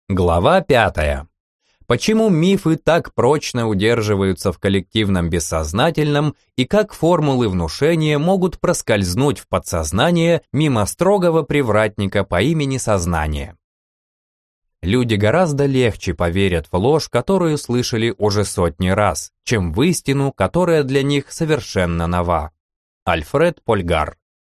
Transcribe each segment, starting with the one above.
Глава 5. Почему мифы так прочно удерживаются в коллективном бессознательном и как формулы внушения могут проскользнуть в подсознание мимо строгого привратника по имени сознание? Люди гораздо легче поверят в ложь, которую слышали уже сотни раз, чем в истину, которая для них совершенно нова. Альфред Польгар.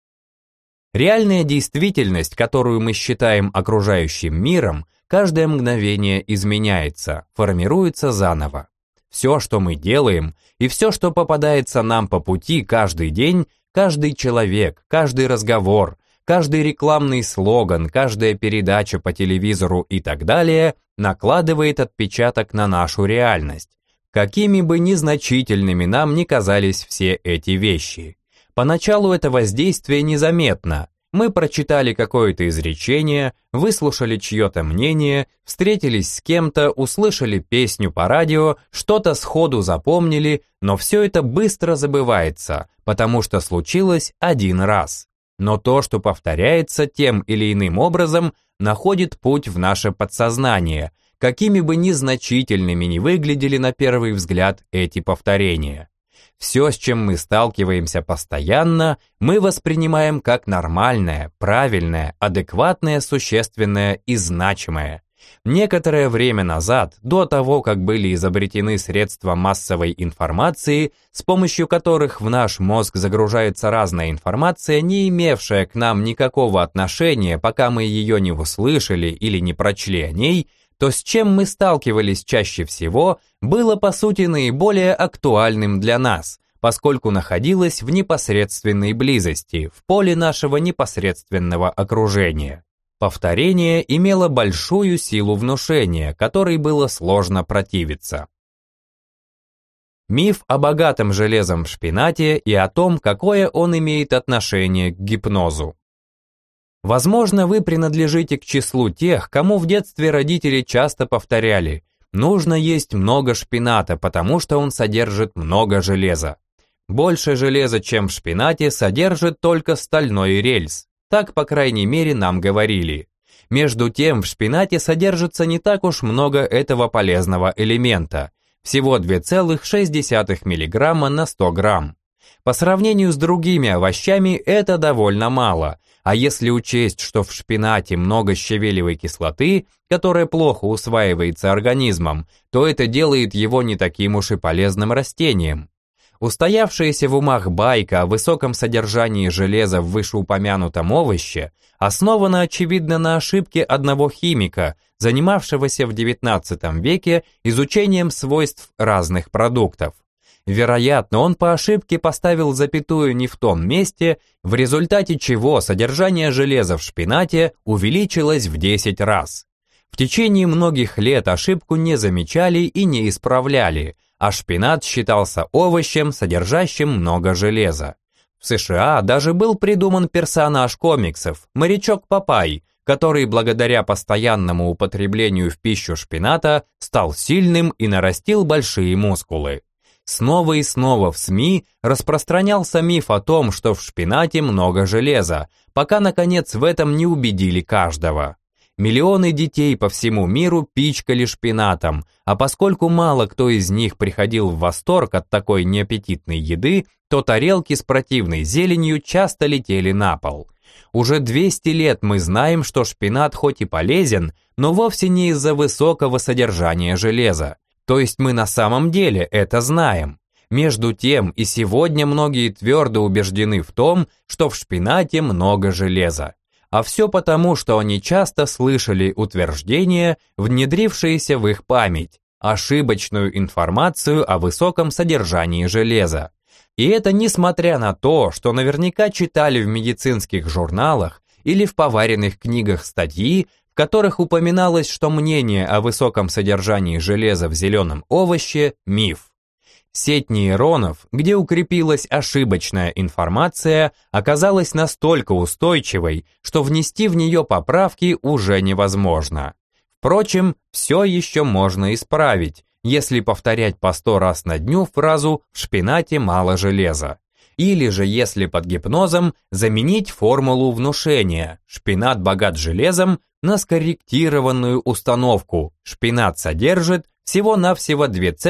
Реальная действительность, которую мы считаем окружающим миром, каждое мгновение изменяется, формируется заново. Все, что мы делаем, и все, что попадается нам по пути каждый день, каждый человек, каждый разговор, каждый рекламный слоган, каждая передача по телевизору и так далее, накладывает отпечаток на нашу реальность. Какими бы незначительными нам ни казались все эти вещи. Поначалу это воздействие незаметно. Мы прочитали какое-то изречение, выслушали чье-то мнение, встретились с кем-то, услышали песню по радио, что-то сходу запомнили, но все это быстро забывается, потому что случилось один раз. Но то, что повторяется тем или иным образом, находит путь в наше подсознание, какими бы незначительными ни выглядели на первый взгляд эти повторения. Все, с чем мы сталкиваемся постоянно, мы воспринимаем как нормальное, правильное, адекватное, существенное и значимое. Некоторое время назад, до того, как были изобретены средства массовой информации, с помощью которых в наш мозг загружается разная информация, не имевшая к нам никакого отношения, пока мы ее не услышали или не прочли о ней, то с чем мы сталкивались чаще всего, было по сути наиболее актуальным для нас, поскольку находилось в непосредственной близости, в поле нашего непосредственного окружения. Повторение имело большую силу внушения, которой было сложно противиться. Миф о богатом железом в шпинате и о том, какое он имеет отношение к гипнозу. Возможно, вы принадлежите к числу тех, кому в детстве родители часто повторяли: нужно есть много шпината, потому что он содержит много железа. Больше железа, чем в шпинате, содержит только стальной рельс. Так, по крайней мере, нам говорили. Между тем, в шпинате содержится не так уж много этого полезного элемента. Всего 2,6 мг на 100 грамм. По сравнению с другими овощами это довольно мало, а если учесть, что в шпинате много щавелевой кислоты, которая плохо усваивается организмом, то это делает его не таким уж и полезным растением. Устоявшаяся в умах байка о высоком содержании железа в вышеупомянутом овоще основана, очевидно, на ошибке одного химика, занимавшегося в XIX веке изучением свойств разных продуктов. Вероятно, он по ошибке поставил запятую не в том месте, в результате чего содержание железа в шпинате увеличилось в 10 раз. В течение многих лет ошибку не замечали и не исправляли, а шпинат считался овощем, содержащим много железа. В США даже был придуман персонаж комиксов, морячок Попай, который благодаря постоянному употреблению в пищу шпината стал сильным и нарастил большие мускулы. Снова и снова в СМИ распространялся миф о том, что в шпинате много железа, пока, наконец, в этом не убедили каждого. Миллионы детей по всему миру пичкали шпинатом, а поскольку мало кто из них приходил в восторг от такой неаппетитной еды, то тарелки с противной зеленью часто летели на пол. Уже 200 лет мы знаем, что шпинат хоть и полезен, но вовсе не из-за высокого содержания железа. То есть мы на самом деле это знаем. Между тем и сегодня многие твердо убеждены в том, что в шпинате много железа. А все потому, что они часто слышали утверждения, внедрившиеся в их память, ошибочную информацию о высоком содержании железа. И это несмотря на то, что наверняка читали в медицинских журналах или в поваренных книгах статьи, в которых упоминалось, что мнение о высоком содержании железа в зеленом овоще – миф. Сеть нейронов, где укрепилась ошибочная информация, оказалась настолько устойчивой, что внести в нее поправки уже невозможно. Впрочем, все еще можно исправить, если повторять по 100 раз на дню фразу «в шпинате мало железа». Или же, если под гипнозом, заменить формулу внушения «шпинат богат железом» на скорректированную установку «шпинат содержит всего-навсего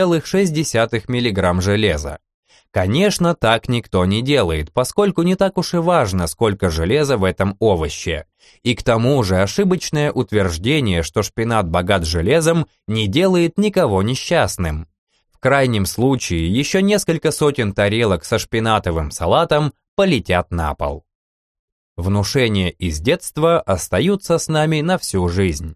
2,6 мг железа». Конечно, так никто не делает, поскольку не так уж и важно, сколько железа в этом овоще. И к тому же ошибочное утверждение, что шпинат богат железом, не делает никого несчастным. В крайнем случае, еще несколько сотен тарелок со шпинатовым салатом полетят на пол. Внушения из детства остаются с нами на всю жизнь.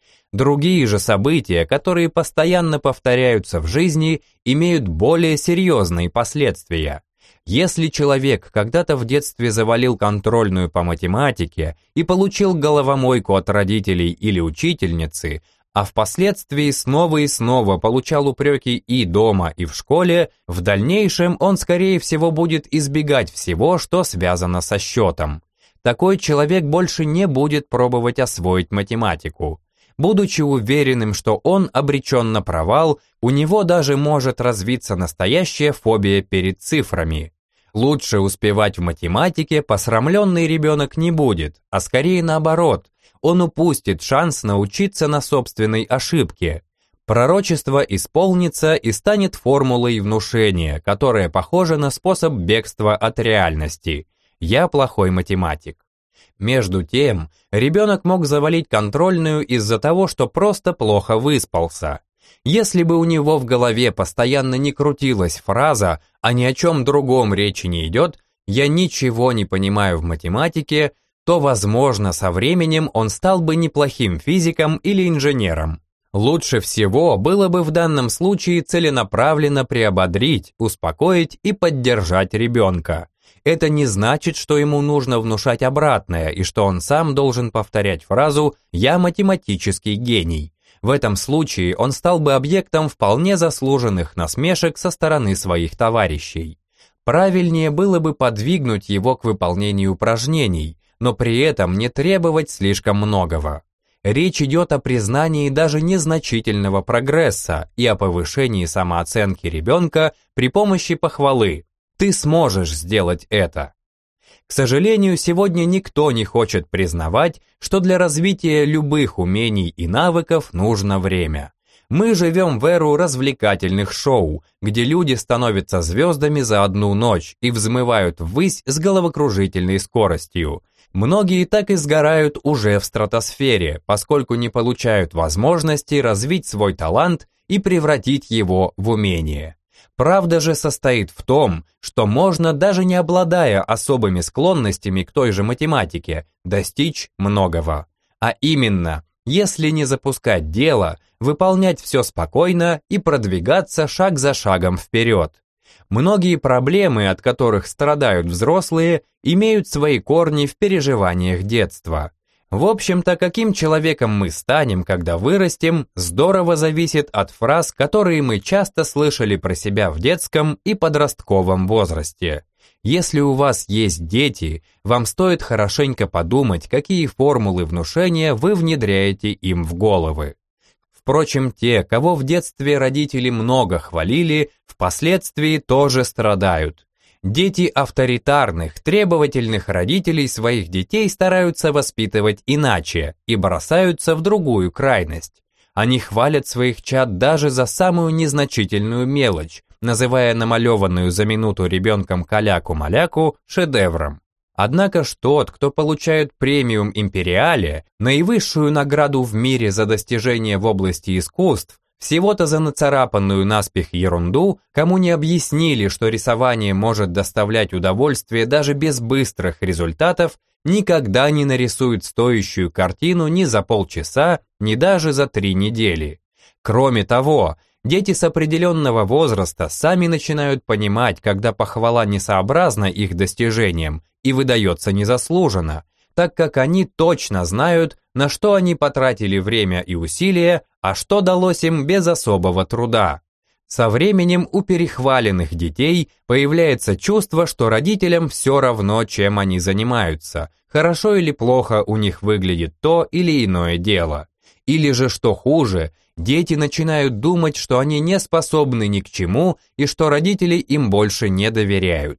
Другие же события, которые постоянно повторяются в жизни, имеют более серьезные последствия. Если человек когда-то в детстве завалил контрольную по математике и получил головомойку от родителей или учительницы, а впоследствии снова и снова получал упреки и дома, и в школе, в дальнейшем он, скорее всего, будет избегать всего, что связано со счетом. Такой человек больше не будет пробовать освоить математику. Будучи уверенным, что он обречен на провал, у него даже может развиться настоящая фобия перед цифрами. Лучше успевать в математике посрамленный ребенок не будет, а скорее наоборот, он упустит шанс научиться на собственной ошибке. Пророчество исполнится и станет формулой внушения, которая похожа на способ бегства от реальности. Я плохой математик. Между тем, ребенок мог завалить контрольную из-за того, что просто плохо выспался. Если бы у него в голове постоянно не крутилась фраза, а ни о чем другом речи не идет, «я ничего не понимаю в математике», то, возможно, со временем он стал бы неплохим физиком или инженером. Лучше всего было бы в данном случае целенаправленно приободрить, успокоить и поддержать ребенка. Это не значит, что ему нужно внушать обратное и что он сам должен повторять фразу «я математический гений». В этом случае он стал бы объектом вполне заслуженных насмешек со стороны своих товарищей. Правильнее было бы подвигнуть его к выполнению упражнений, но при этом не требовать слишком многого. Речь идет о признании даже незначительного прогресса и о повышении самооценки ребенка при помощи похвалы. Ты сможешь сделать это. К сожалению, сегодня никто не хочет признавать, что для развития любых умений и навыков нужно время. Мы живем в эру развлекательных шоу, где люди становятся звездами за одну ночь и взмывают ввысь с головокружительной скоростью. Многие так и сгорают уже в стратосфере, поскольку не получают возможности развить свой талант и превратить его в умение. Правда же состоит в том, что можно, даже не обладая особыми склонностями к той же математике, достичь многого. А именно, если не запускать дело, выполнять все спокойно и продвигаться шаг за шагом вперед. Многие проблемы, от которых страдают взрослые, имеют свои корни в переживаниях детства. В общем-то, каким человеком мы станем, когда вырастем, здорово зависит от фраз, которые мы часто слышали про себя в детском и подростковом возрасте. Если у вас есть дети, вам стоит хорошенько подумать, какие формулы внушения вы внедряете им в головы. Впрочем, те, кого в детстве родители много хвалили, впоследствии тоже страдают. Дети авторитарных, требовательных родителей своих детей стараются воспитывать иначе и бросаются в другую крайность. Они хвалят своих чад даже за самую незначительную мелочь, называя намалеванную за минуту ребенком каляку-маляку шедевром. Однако ж тот, кто получает премиум Империале, наивысшую награду в мире за достижения в области искусств, всего-то за нацарапанную наспех ерунду, кому не объяснили, что рисование может доставлять удовольствие даже без быстрых результатов, никогда не нарисует стоящую картину ни за полчаса, ни даже за 3 недели. Кроме того, дети с определенного возраста сами начинают понимать, когда похвала несообразна их достижениям и выдается незаслуженно, так как они точно знают, на что они потратили время и усилия, а что далось им без особого труда. Со временем у перехваленных детей появляется чувство, что родителям все равно, чем они занимаются, хорошо или плохо у них выглядит то или иное дело. Или же, что хуже, дети начинают думать, что они не способны ни к чему и что родители им больше не доверяют.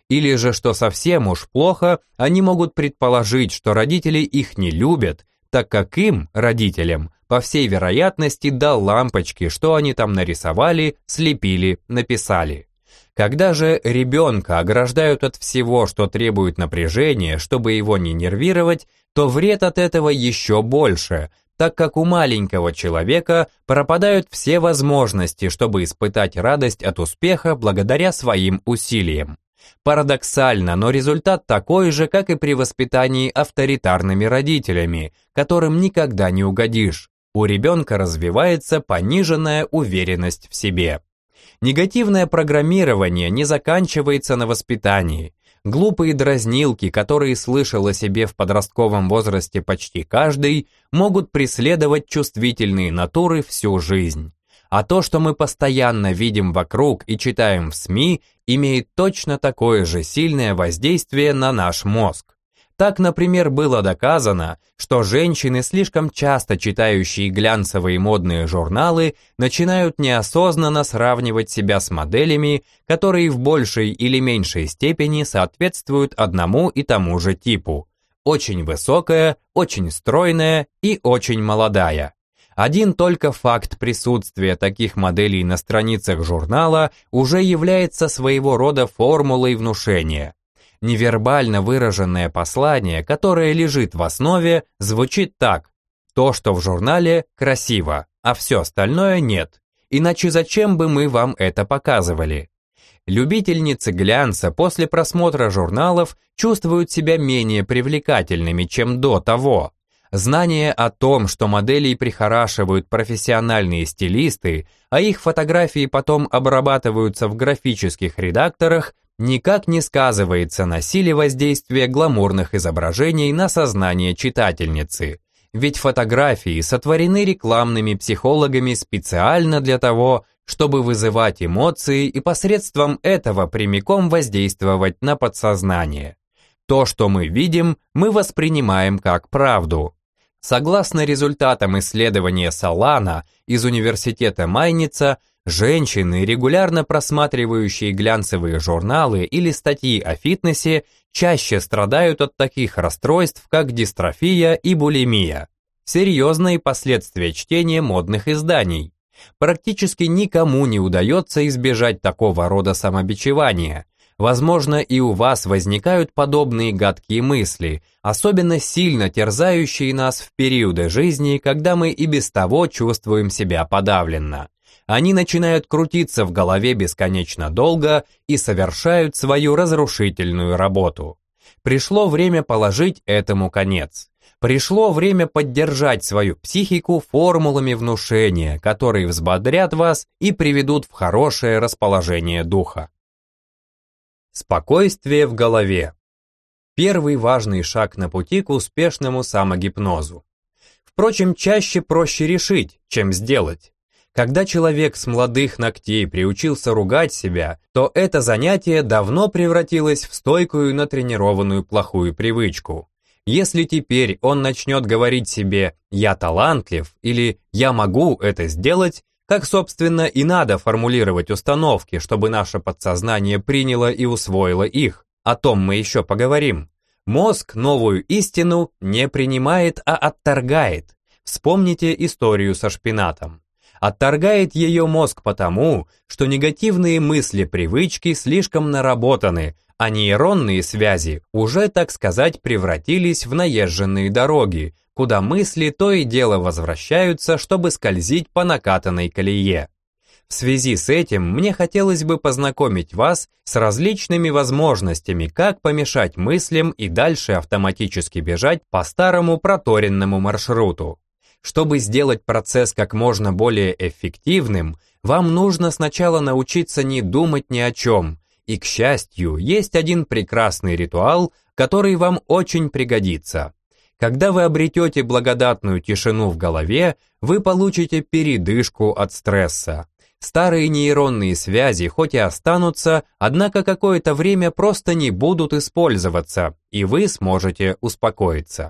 Или же, что совсем уж плохо, они могут предположить, что родители их не любят, так как им, родителям, по всей вероятности, до лампочки, что они там нарисовали, слепили, написали. Когда же ребенка ограждают от всего, что требует напряжения, чтобы его не нервировать, то вред от этого еще больше, так как у маленького человека пропадают все возможности, чтобы испытать радость от успеха благодаря своим усилиям. Парадоксально, но результат такой же, как и при воспитании авторитарными родителями, которым никогда не угодишь. У ребенка развивается пониженная уверенность в себе. Негативное программирование не заканчивается на воспитании. Глупые дразнилки, которые слышал о себе в подростковом возрасте почти каждый, могут преследовать чувствительные натуры всю жизнь. А то, что мы постоянно видим вокруг и читаем в СМИ, имеет точно такое же сильное воздействие на наш мозг. Так, например, было доказано, что женщины, слишком часто читающие глянцевые модные журналы, начинают неосознанно сравнивать себя с моделями, которые в большей или меньшей степени соответствуют одному и тому же типу. Очень высокая, очень стройная и очень молодая. Один только факт присутствия таких моделей на страницах журнала уже является своего рода формулой внушения. Невербально выраженное послание, которое лежит в основе, звучит так: то, что в журнале, красиво, а все остальное нет. Иначе зачем бы мы вам это показывали? Любительницы глянца после просмотра журналов чувствуют себя менее привлекательными, чем до того. Знание о том, что моделей прихорашивают профессиональные стилисты, а их фотографии потом обрабатываются в графических редакторах, никак не сказывается на силе воздействия гламурных изображений на сознание читательницы. Ведь фотографии сотворены рекламными психологами специально для того, чтобы вызывать эмоции и посредством этого прямиком воздействовать на подсознание. То, что мы видим, мы воспринимаем как правду. Согласно результатам исследования Солана из университета Майница, женщины, регулярно просматривающие глянцевые журналы или статьи о фитнесе, чаще страдают от таких расстройств, как дистрофия и булимия. Серьезные последствия чтения модных изданий. Практически никому не удается избежать такого рода самобичевания. Возможно, и у вас возникают подобные гадкие мысли, особенно сильно терзающие нас в периоды жизни, когда мы и без того чувствуем себя подавленно. Они начинают крутиться в голове бесконечно долго и совершают свою разрушительную работу. Пришло время положить этому конец. Пришло время поддержать свою психику формулами внушения, которые взбодрят вас и приведут в хорошее расположение духа. Спокойствие в голове. Первый важный шаг на пути к успешному самогипнозу. Впрочем, чаще проще решить, чем сделать. Когда человек с молодых ногтей приучился ругать себя, то это занятие давно превратилось в стойкую натренированную плохую привычку. Если теперь он начнет говорить себе «я талантлив» или «я могу это сделать», как, собственно, и надо формулировать установки, чтобы наше подсознание приняло и усвоило их. О том мы еще поговорим. Мозг новую истину не принимает, а отторгает. Вспомните историю со шпинатом. Отторгает ее мозг потому, что негативные мысли-привычки слишком наработаны, а нейронные связи уже, так сказать, превратились в наезженные дороги, куда мысли то и дело возвращаются, чтобы скользить по накатанной колее. В связи с этим мне хотелось бы познакомить вас с различными возможностями, как помешать мыслям и дальше автоматически бежать по старому проторенному маршруту. Чтобы сделать процесс как можно более эффективным, вам нужно сначала научиться не думать ни о чем. И, к счастью, есть один прекрасный ритуал, который вам очень пригодится. Когда вы обретете благодатную тишину в голове, вы получите передышку от стресса. Старые нейронные связи хоть и останутся, однако какое-то время просто не будут использоваться, и вы сможете успокоиться.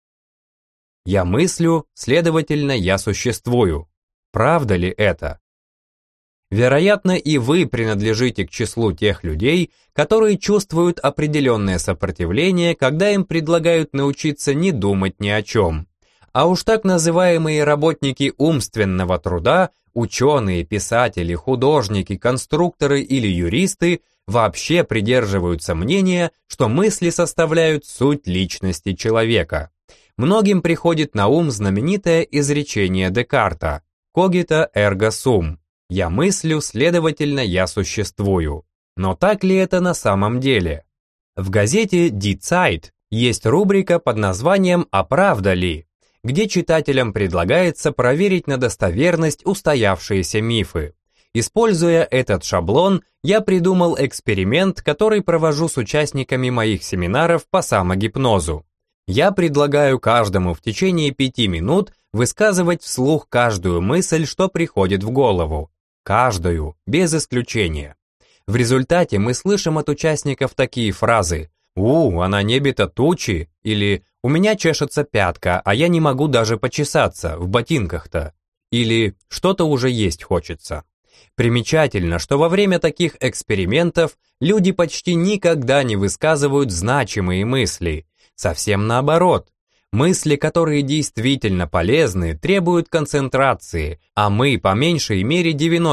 Я мыслю, следовательно, я существую. Правда ли это? Вероятно, и вы принадлежите к числу тех людей, которые чувствуют определенное сопротивление, когда им предлагают научиться не думать ни о чем. А уж так называемые работники умственного труда, ученые, писатели, художники, конструкторы или юристы вообще придерживаются мнения, что мысли составляют суть личности человека. Многим приходит на ум знаменитое изречение Декарта «Cogito ergo sum» – «Я мыслю, следовательно, я существую». Но так ли это на самом деле? В газете Die Zeit есть рубрика под названием «А правда ли?», где читателям предлагается проверить на достоверность устоявшиеся мифы. Используя этот шаблон, я придумал эксперимент, который провожу с участниками моих семинаров по самогипнозу. Я предлагаю каждому в течение 5 минут высказывать вслух каждую мысль, что приходит в голову. Каждую, без исключения. В результате мы слышим от участников такие фразы «А на небе-то тучи» или «У меня чешется пятка, а я не могу даже почесаться, в ботинках-то» или «Что-то уже есть хочется». Примечательно, что во время таких экспериментов люди почти никогда не высказывают значимые мысли. Совсем наоборот. Мысли, которые действительно полезны, требуют концентрации, а мы по меньшей мере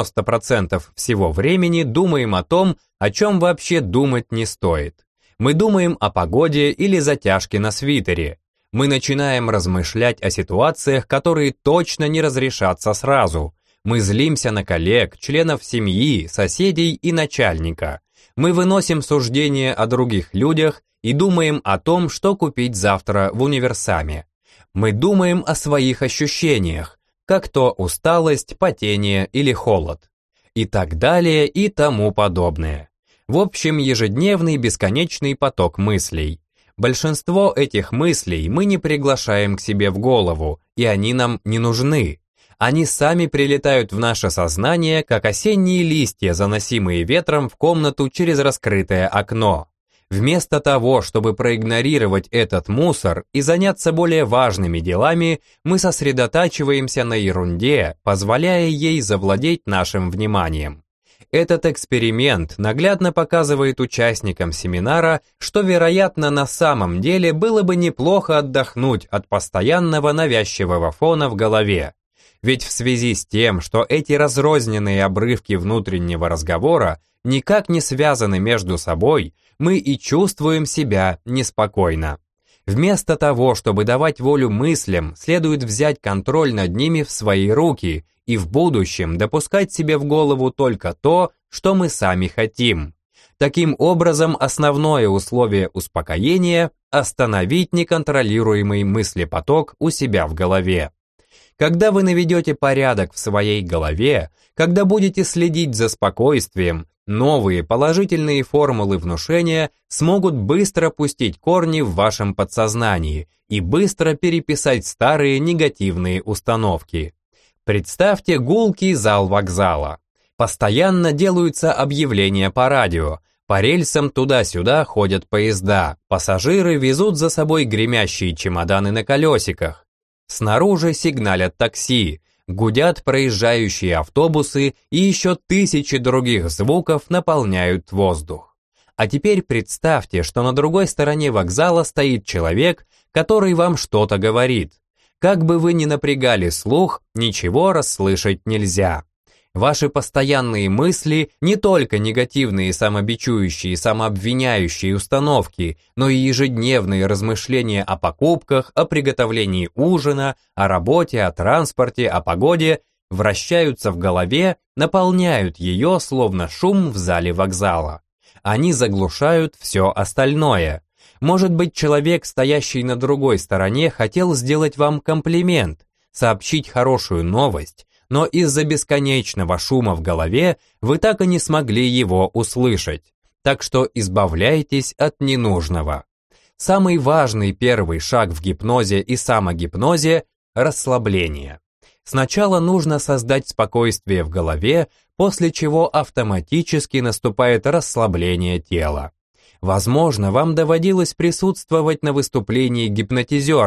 90% всего времени думаем о том, о чем вообще думать не стоит. Мы думаем о погоде или затяжке на свитере. Мы начинаем размышлять о ситуациях, которые точно не разрешатся сразу. Мы злимся на коллег, членов семьи, соседей и начальника. Мы выносим суждения о других людях и думаем о том, что купить завтра в универсаме. Мы думаем о своих ощущениях, как то усталость, потение или холод. И так далее и тому подобное. В общем, ежедневный бесконечный поток мыслей. Большинство этих мыслей мы не приглашаем к себе в голову, и они нам не нужны. Они сами прилетают в наше сознание, как осенние листья, заносимые ветром в комнату через раскрытое окно. Вместо того, чтобы проигнорировать этот мусор и заняться более важными делами, мы сосредотачиваемся на ерунде, позволяя ей завладеть нашим вниманием. Этот эксперимент наглядно показывает участникам семинара, что, вероятно, на самом деле было бы неплохо отдохнуть от постоянного навязчивого фона в голове. Ведь в связи с тем, что эти разрозненные обрывки внутреннего разговора никак не связаны между собой, мы и чувствуем себя неспокойно. Вместо того, чтобы давать волю мыслям, следует взять контроль над ними в свои руки и в будущем допускать себе в голову только то, что мы сами хотим. Таким образом, основное условие успокоения – остановить неконтролируемый мыслепоток у себя в голове. Когда вы наведете порядок в своей голове, когда будете следить за спокойствием, новые положительные формулы внушения смогут быстро пустить корни в вашем подсознании и быстро переписать старые негативные установки. Представьте гулкий зал вокзала. Постоянно делаются объявления по радио, по рельсам туда-сюда ходят поезда, пассажиры везут за собой гремящие чемоданы на колесиках. Снаружи сигналят такси, гудят проезжающие автобусы и еще тысячи других звуков наполняют воздух. А теперь представьте, что на другой стороне вокзала стоит человек, который вам что-то говорит. Как бы вы ни напрягали слух, ничего расслышать нельзя. Ваши постоянные мысли, не только негативные самобичующие, самообвиняющие установки, но и ежедневные размышления о покупках, о приготовлении ужина, о работе, о транспорте, о погоде, вращаются в голове, наполняют ее, словно шум в зале вокзала. Они заглушают все остальное. Может быть, человек, стоящий на другой стороне, хотел сделать вам комплимент, сообщить хорошую новость, но из-за бесконечного шума в голове вы так и не смогли его услышать. Так что избавляйтесь от ненужного. Самый важный первый шаг в гипнозе и самогипнозе – расслабление. Сначала нужно создать спокойствие в голове, после чего автоматически наступает расслабление тела. Возможно, вам доводилось присутствовать на выступлении гипнотизера,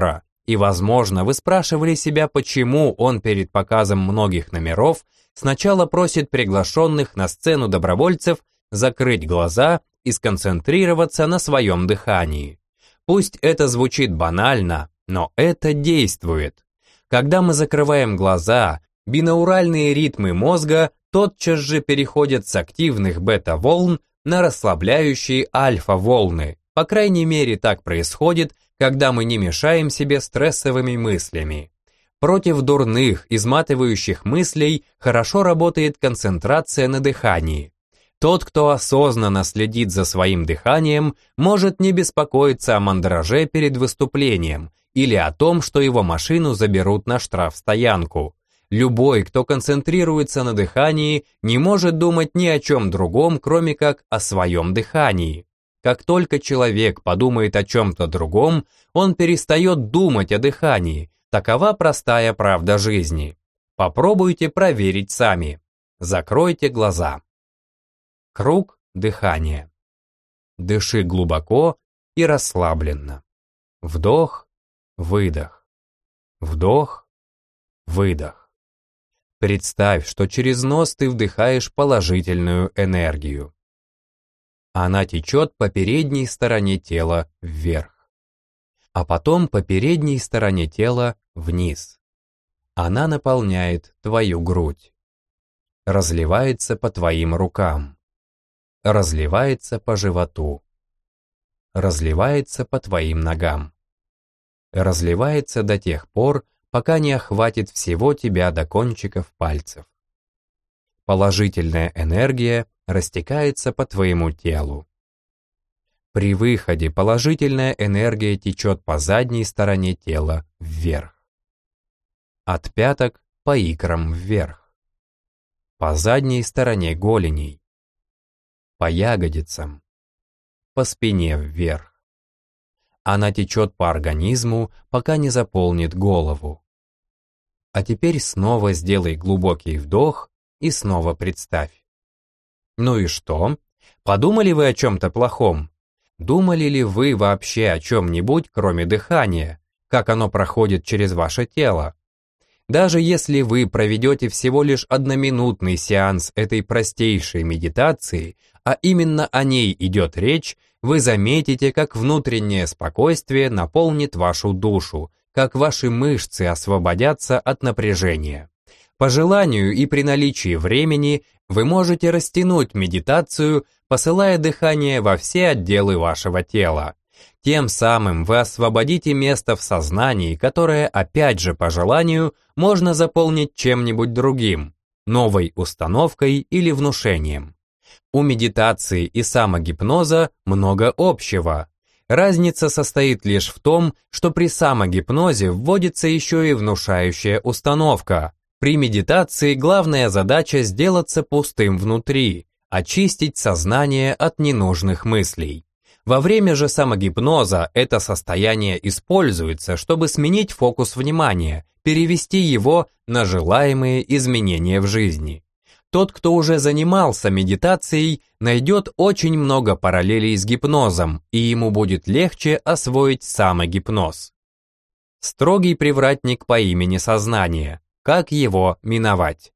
И, возможно, вы спрашивали себя, почему он перед показом многих номеров сначала просит приглашенных на сцену добровольцев закрыть глаза и сконцентрироваться на своем дыхании. Пусть это звучит банально, но это действует. Когда мы закрываем глаза, бинауральные ритмы мозга тотчас же переходят с активных бета-волн на расслабляющие альфа-волны. По крайней мере, так происходит, когда мы не мешаем себе стрессовыми мыслями. Против дурных, изматывающих мыслей хорошо работает концентрация на дыхании. Тот, кто осознанно следит за своим дыханием, может не беспокоиться о мандраже перед выступлением или о том, что его машину заберут на штрафстоянку. Любой, кто концентрируется на дыхании, не может думать ни о чем другом, кроме как о своем дыхании. Как только человек подумает о чем-то другом, он перестает думать о дыхании. Такова простая правда жизни. Попробуйте проверить сами. Закройте глаза. Круг дыхания. Дыши глубоко и расслабленно. Вдох, выдох. Вдох, выдох. Представь, что через нос ты вдыхаешь положительную энергию. Она течет по передней стороне тела вверх, а потом по передней стороне тела вниз. Она наполняет твою грудь, разливается по твоим рукам, разливается по животу, разливается по твоим ногам, разливается до тех пор, пока не охватит всего тебя до кончиков пальцев. Положительная энергия растекается по твоему телу. При выходе положительная энергия течет по задней стороне тела вверх. От пяток по икрам вверх. По задней стороне голеней. По ягодицам. По спине вверх. Она течет по организму, пока не заполнит голову. А теперь снова сделай глубокий вдох и снова представь. Ну и что? Подумали вы о чем-то плохом? Думали ли вы вообще о чем-нибудь, кроме дыхания, как оно проходит через ваше тело? Даже если вы проведете всего лишь одноминутный сеанс этой простейшей медитации, а именно о ней идет речь, вы заметите, как внутреннее спокойствие наполнит вашу душу, как ваши мышцы освободятся от напряжения. По желанию и при наличии времени вы можете растянуть медитацию, посылая дыхание во все отделы вашего тела. Тем самым вы освободите место в сознании, которое, опять же по желанию, можно заполнить чем-нибудь другим, новой установкой или внушением. У медитации и самогипноза много общего. Разница состоит лишь в том, что при самогипнозе вводится еще и внушающая установка. При медитации главная задача сделаться пустым внутри, очистить сознание от ненужных мыслей. Во время же самогипноза это состояние используется, чтобы сменить фокус внимания, перевести его на желаемые изменения в жизни. Тот, кто уже занимался медитацией, найдет очень много параллелей с гипнозом, и ему будет легче освоить самогипноз. Строгий привратник по имени Сознание. Как его миновать?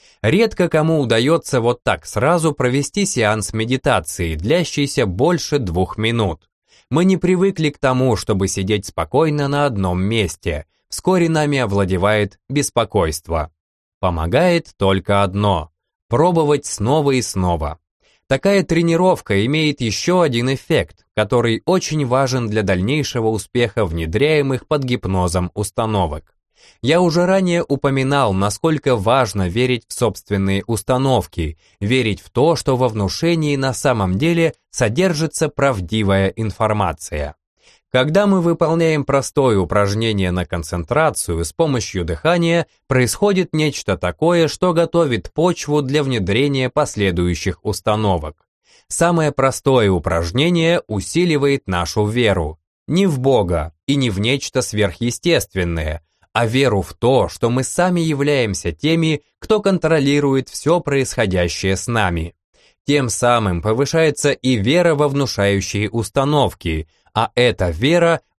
Редко кому удается вот так сразу провести сеанс медитации, длящийся больше 2 минут. Мы не привыкли к тому, чтобы сидеть спокойно на одном месте. Вскоре нами овладевает беспокойство. Помогает только одно – пробовать снова и снова. Такая тренировка имеет еще один эффект, который очень важен для дальнейшего успеха внедряемых под гипнозом установок. Я уже ранее упоминал, насколько важно верить в собственные установки, верить в то, что во внушении на самом деле содержится правдивая информация. Когда мы выполняем простое упражнение на концентрацию с помощью дыхания, происходит нечто такое, что готовит почву для внедрения последующих установок. Самое простое упражнение усиливает нашу веру. Не в Бога и не в нечто сверхъестественное, а веру в то, что мы сами являемся теми, кто контролирует все происходящее с нами. Тем самым повышается и вера во внушающие установки, а эта вера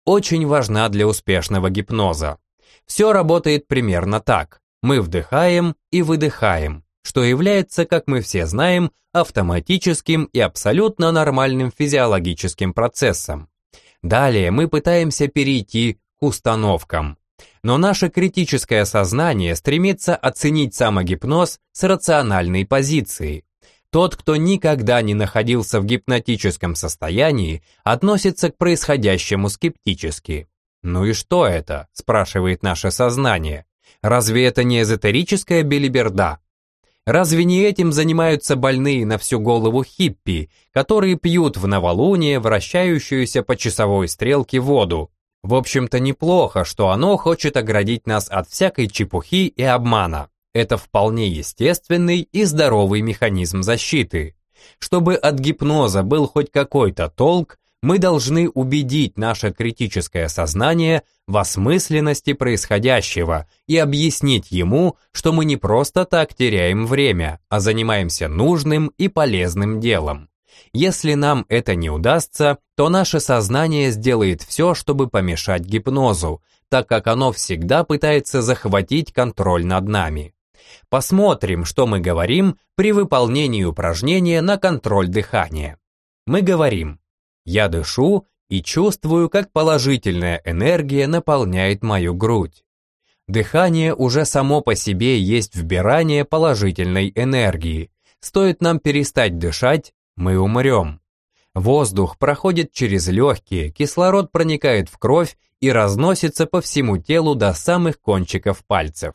очень важна для успешного гипноза. Все работает примерно так. Мы вдыхаем и выдыхаем, что является, как мы все знаем, автоматическим и абсолютно нормальным физиологическим процессом. Далее мы пытаемся перейти к установкам. Но наше критическое сознание стремится оценить самогипноз с рациональной позиции. Тот, кто никогда не находился в гипнотическом состоянии, относится к происходящему скептически. «Ну и что это?» – спрашивает наше сознание. «Разве это не эзотерическая белиберда? Разве не этим занимаются больные на всю голову хиппи, которые пьют в новолуние вращающуюся по часовой стрелке воду? В общем-то неплохо, что оно хочет оградить нас от всякой чепухи и обмана. Это вполне естественный и здоровый механизм защиты. Чтобы от гипноза был хоть какой-то толк, мы должны убедить наше критическое сознание в осмысленности происходящего и объяснить ему, что мы не просто так теряем время, а занимаемся нужным и полезным делом. Если нам это не удастся, то наше сознание сделает все, чтобы помешать гипнозу, так как оно всегда пытается захватить контроль над нами. Посмотрим, что мы говорим при выполнении упражнения на контроль дыхания. Мы говорим: «Я дышу и чувствую, как положительная энергия наполняет мою грудь». Дыхание уже само по себе есть вбирание положительной энергии. Стоит нам перестать дышать, мы умрем. Воздух проходит через легкие, кислород проникает в кровь и разносится по всему телу до самых кончиков пальцев.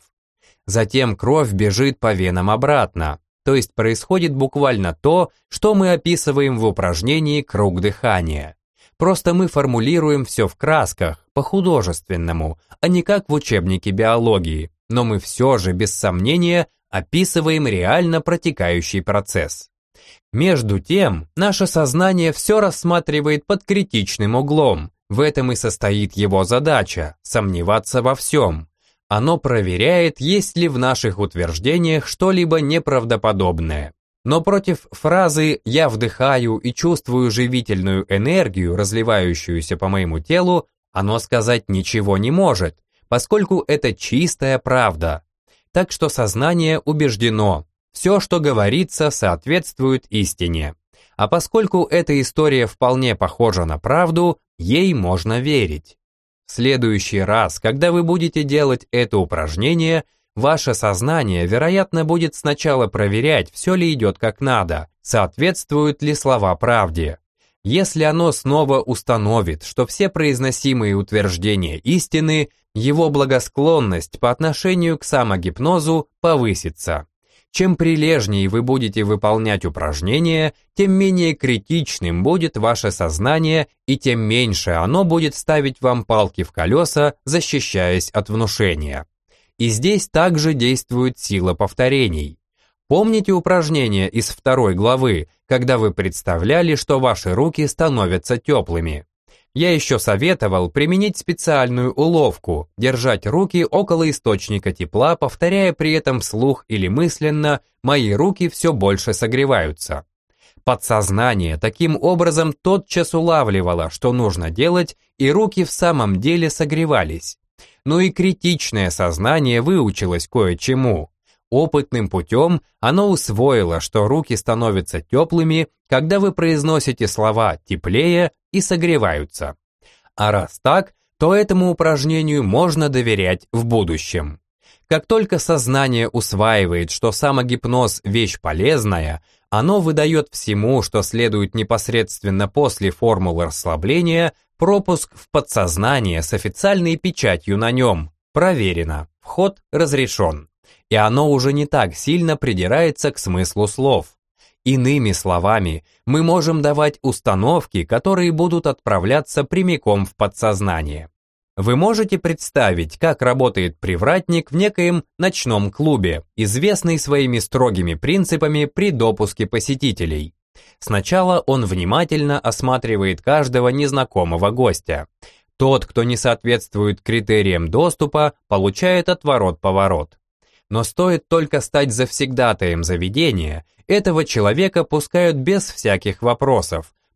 Затем кровь бежит по венам обратно, то есть происходит буквально то, что мы описываем в упражнении «Круг дыхания». Просто мы формулируем все в красках, по-художественному, а не как в учебнике биологии, но мы все же, без сомнения, описываем реально протекающий процесс. Между тем, наше сознание все рассматривает под критичным углом, в этом и состоит его задача – сомневаться во всем. Оно проверяет, есть ли в наших утверждениях что-либо неправдоподобное. Но против фразы «я вдыхаю и чувствую живительную энергию, разливающуюся по моему телу», оно сказать ничего не может, поскольку это чистая правда. Так что сознание убеждено, все, что говорится, соответствует истине. А поскольку эта история вполне похожа на правду, ей можно верить. В следующий раз, когда вы будете делать это упражнение, ваше сознание, вероятно, будет сначала проверять, все ли идет как надо, соответствуют ли слова правде. Если оно снова установит, что все произносимые утверждения истины, его благосклонность по отношению к самогипнозу повысится. Чем прилежнее вы будете выполнять упражнения, тем менее критичным будет ваше сознание и тем меньше оно будет ставить вам палки в колеса, защищаясь от внушения. И здесь также действует сила повторений. Помните упражнение из 2 главы, когда вы представляли, что ваши руки становятся теплыми? Я еще советовал применить специальную уловку, держать руки около источника тепла, повторяя при этом вслух или мысленно «мои руки все больше согреваются». Подсознание таким образом тотчас улавливало, что нужно делать, и руки в самом деле согревались. Но и критичное сознание выучилось кое-чему. Опытным путем оно усвоило, что руки становятся теплыми, когда вы произносите слова «теплее» и «согреваются». А раз так, то этому упражнению можно доверять в будущем. Как только сознание усваивает, что самогипноз – вещь полезная, оно выдает всему, что следует непосредственно после формулы расслабления, пропуск в подсознание с официальной печатью на нем. Проверено, вход разрешен. И оно уже не так сильно придирается к смыслу слов. Иными словами, мы можем давать установки, которые будут отправляться прямиком в подсознание. Вы можете представить, как работает привратник в некоем ночном клубе, известный своими строгими принципами при допуске посетителей. Сначала он внимательно осматривает каждого незнакомого гостя. Тот, кто не соответствует критериям доступа, получает отворот-поворот. Но стоит только стать завсегдатаем заведения, этого человека пускают без всяких вопросов,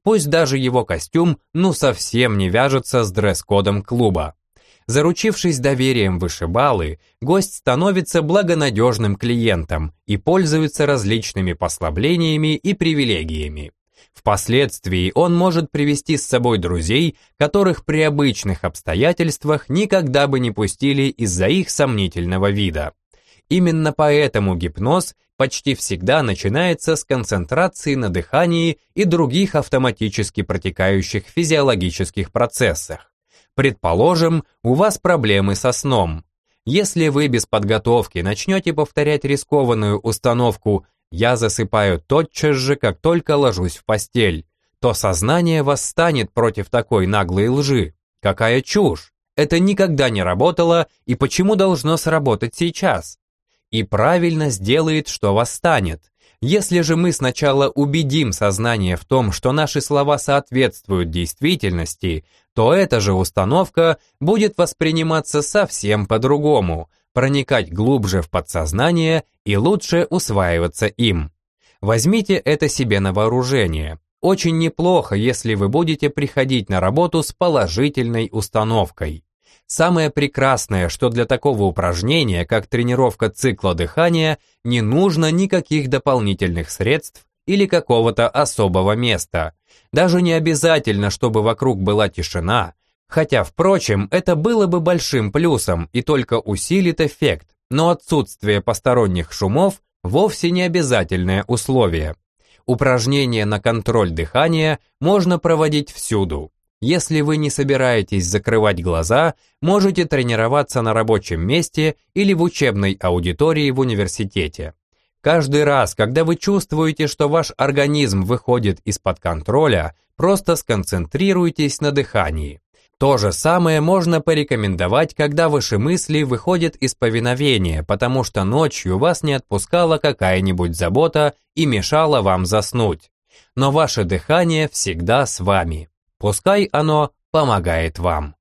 пусть даже его костюм совсем не вяжется с дресс-кодом клуба. Заручившись доверием вышибалы, гость становится благонадежным клиентом и пользуется различными послаблениями и привилегиями. Впоследствии он может привести с собой друзей, которых при обычных обстоятельствах никогда бы не пустили из-за их сомнительного вида. Именно поэтому гипноз почти всегда начинается с концентрации на дыхании и других автоматически протекающих физиологических процессах. Предположим, у вас проблемы со сном. Если вы без подготовки начнете повторять рискованную установку «я засыпаю тотчас же, как только ложусь в постель», то сознание восстанет против такой наглой лжи. Какая чушь! Это никогда не работало, и почему должно сработать сейчас? И правильно сделает, что восстанет. Если же мы сначала убедим сознание в том, что наши слова соответствуют действительности, то эта же установка будет восприниматься совсем по-другому, проникать глубже в подсознание и лучше усваиваться им. Возьмите это себе на вооружение. Очень неплохо, если вы будете приходить на работу с положительной установкой. Самое прекрасное, что для такого упражнения, как тренировка цикла дыхания, не нужно никаких дополнительных средств или какого-то особого места. Даже не обязательно, чтобы вокруг была тишина, хотя, впрочем, это было бы большим плюсом и только усилит эффект, но отсутствие посторонних шумов вовсе не обязательное условие. Упражнения на контроль дыхания можно проводить всюду. Если вы не собираетесь закрывать глаза, можете тренироваться на рабочем месте или в учебной аудитории в университете. Каждый раз, когда вы чувствуете, что ваш организм выходит из-под контроля, просто сконцентрируйтесь на дыхании. То же самое можно порекомендовать, когда ваши мысли выходят из повиновения, потому что ночью вас не отпускала какая-нибудь забота и мешала вам заснуть. Но ваше дыхание всегда с вами. Пускай оно помогает вам.